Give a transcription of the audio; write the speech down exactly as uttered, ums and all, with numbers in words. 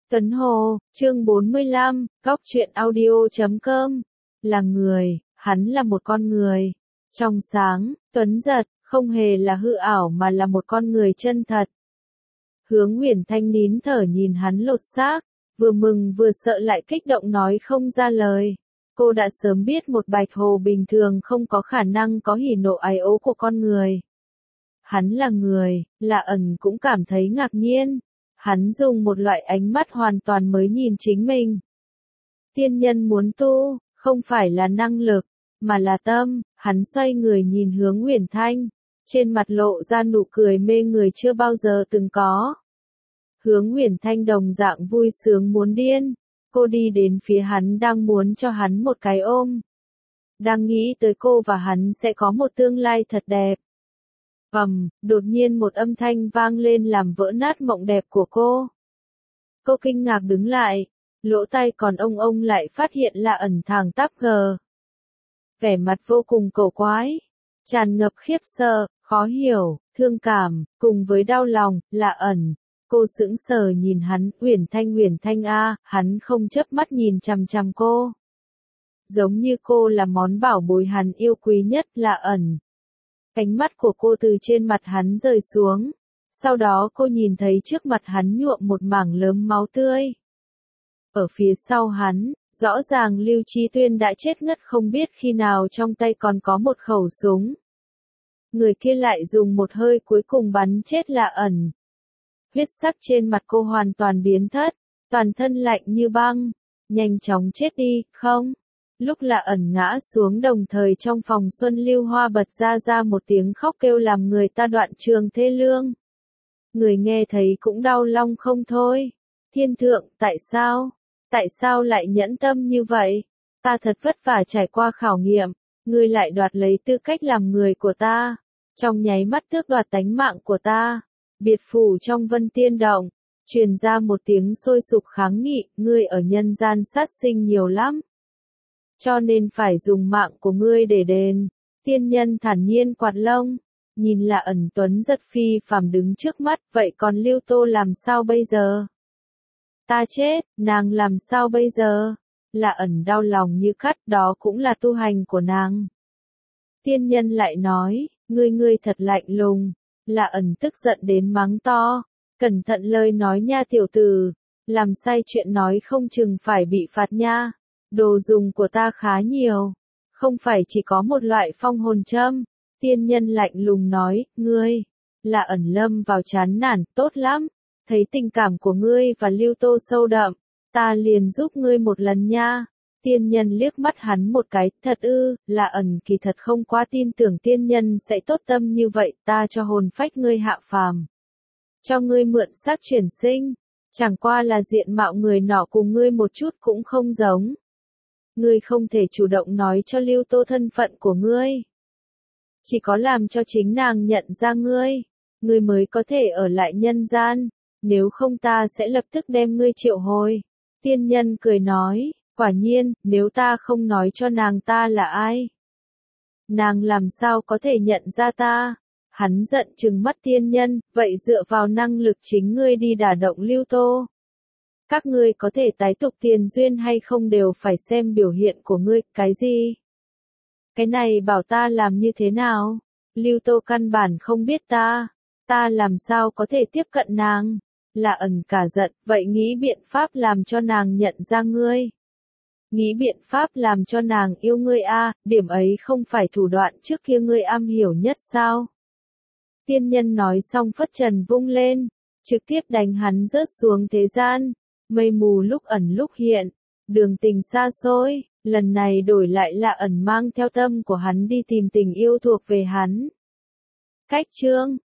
Tuấn Hồ, chương bốn mươi lăm, góc truyện audio chấm com. Là người, hắn là một con người. Trong sáng, tuấn giật, không hề là hư ảo mà là một con người chân thật. Hướng Huyền Thanh nín thở nhìn hắn lột xác, vừa mừng vừa sợ lại kích động nói không ra lời. Cô đã sớm biết một bạch hồ bình thường không có khả năng có hỉ nộ ái ố của con người. Hắn là người, là ẩn cũng cảm thấy ngạc nhiên. Hắn dùng một loại ánh mắt hoàn toàn mới nhìn chính mình. Tiên nhân muốn tu, không phải là năng lực, mà là tâm. Hắn xoay người nhìn Hướng Huyền Thanh, trên mặt lộ ra nụ cười mê người chưa bao giờ từng có. Hướng Huyền Thanh đồng dạng vui sướng muốn điên. Cô đi đến phía hắn đang muốn cho hắn một cái ôm. Đang nghĩ tới cô và hắn sẽ có một tương lai thật đẹp. Ầm, đột nhiên một âm thanh vang lên làm vỡ nát mộng đẹp của cô. Cô kinh ngạc đứng lại, lỗ tai còn ông ông lại phát hiện là ẩn thẳng tắp gờ. Vẻ mặt vô cùng cổ quái, tràn ngập khiếp sợ, khó hiểu, thương cảm, cùng với đau lòng, là ẩn. Cô sững sờ nhìn hắn, Huyền Thanh Huyền Thanh a, hắn không chớp mắt nhìn chằm chằm cô. Giống như cô là món bảo bối hắn yêu quý nhất, là ẩn. Ánh mắt của cô từ trên mặt hắn rơi xuống. Sau đó cô nhìn thấy trước mặt hắn nhuộm một mảng lớn máu tươi. Ở phía sau hắn, rõ ràng Lưu Chí Tuyên đã chết ngất không biết khi nào, trong tay còn có một khẩu súng. Người kia lại dùng một hơi cuối cùng bắn chết là ẩn. Huyết sắc trên mặt cô hoàn toàn biến thất, toàn thân lạnh như băng. Nhanh chóng chết đi, không? Lúc là ẩn ngã xuống đồng thời trong phòng Xuân Lưu Hoa bật ra ra một tiếng khóc kêu làm người ta đoạn trường thê lương. Người nghe thấy cũng đau lòng không thôi. Thiên thượng, tại sao? Tại sao lại nhẫn tâm như vậy? Ta thật vất vả trải qua khảo nghiệm, ngươi lại đoạt lấy tư cách làm người của ta. Trong nháy mắt tước đoạt tánh mạng của ta. Biệt phủ trong Vân Tiên Động, truyền ra một tiếng sôi sục kháng nghị, ngươi ở nhân gian sát sinh nhiều lắm. Cho nên phải dùng mạng của ngươi để đền. Tiên nhân thản nhiên quạt lông, nhìn là ẩn tuấn giật phi phàm đứng trước mắt, vậy còn Lưu Tô làm sao bây giờ? Ta chết, nàng làm sao bây giờ? Là ẩn đau lòng như cắt, đó cũng là tu hành của nàng. Tiên nhân lại nói, ngươi ngươi thật lạnh lùng. Là ẩn tức giận đến mắng to, cẩn thận lời nói nha tiểu tử, làm sai chuyện nói không chừng phải bị phạt nha. Đồ dùng của ta khá nhiều, không phải chỉ có một loại phong hồn châm. Tiên nhân lạnh lùng nói, ngươi, là ẩn lâm vào chán nản, tốt lắm, thấy tình cảm của ngươi và Lưu Tô sâu đậm, ta liền giúp ngươi một lần nha. Tiên nhân liếc mắt hắn một cái, thật ư, là ẩn kỳ thật không quá tin tưởng tiên nhân sẽ tốt tâm như vậy, ta cho hồn phách ngươi hạ phàm. Cho ngươi mượn xác chuyển sinh, chẳng qua là diện mạo người nọ cùng ngươi một chút cũng không giống. Ngươi không thể chủ động nói cho Lưu Tô thân phận của ngươi. Chỉ có làm cho chính nàng nhận ra ngươi, ngươi mới có thể ở lại nhân gian, nếu không ta sẽ lập tức đem ngươi triệu hồi. Tiên nhân cười nói, quả nhiên, nếu ta không nói cho nàng ta là ai, nàng làm sao có thể nhận ra ta? Hắn giận trừng mắt tiên nhân, vậy dựa vào năng lực chính ngươi đi đả động Lưu Tô. Các ngươi có thể tái tục tiền duyên hay không đều phải xem biểu hiện của ngươi, cái gì? Cái này bảo ta làm như thế nào? Lưu Tô căn bản không biết ta, ta làm sao có thể tiếp cận nàng? Là ẩn cả giận, vậy nghĩ biện pháp làm cho nàng nhận ra ngươi. Nghĩ biện pháp làm cho nàng yêu ngươi a, à, điểm ấy không phải thủ đoạn trước kia ngươi am hiểu nhất sao? Tiên nhân nói xong phất trần vung lên, trực tiếp đánh hắn rớt xuống thế gian. Mây mù lúc ẩn lúc hiện, đường tình xa xôi, lần này đổi lại là ẩn mang theo tâm của hắn đi tìm tình yêu thuộc về hắn. Cách chương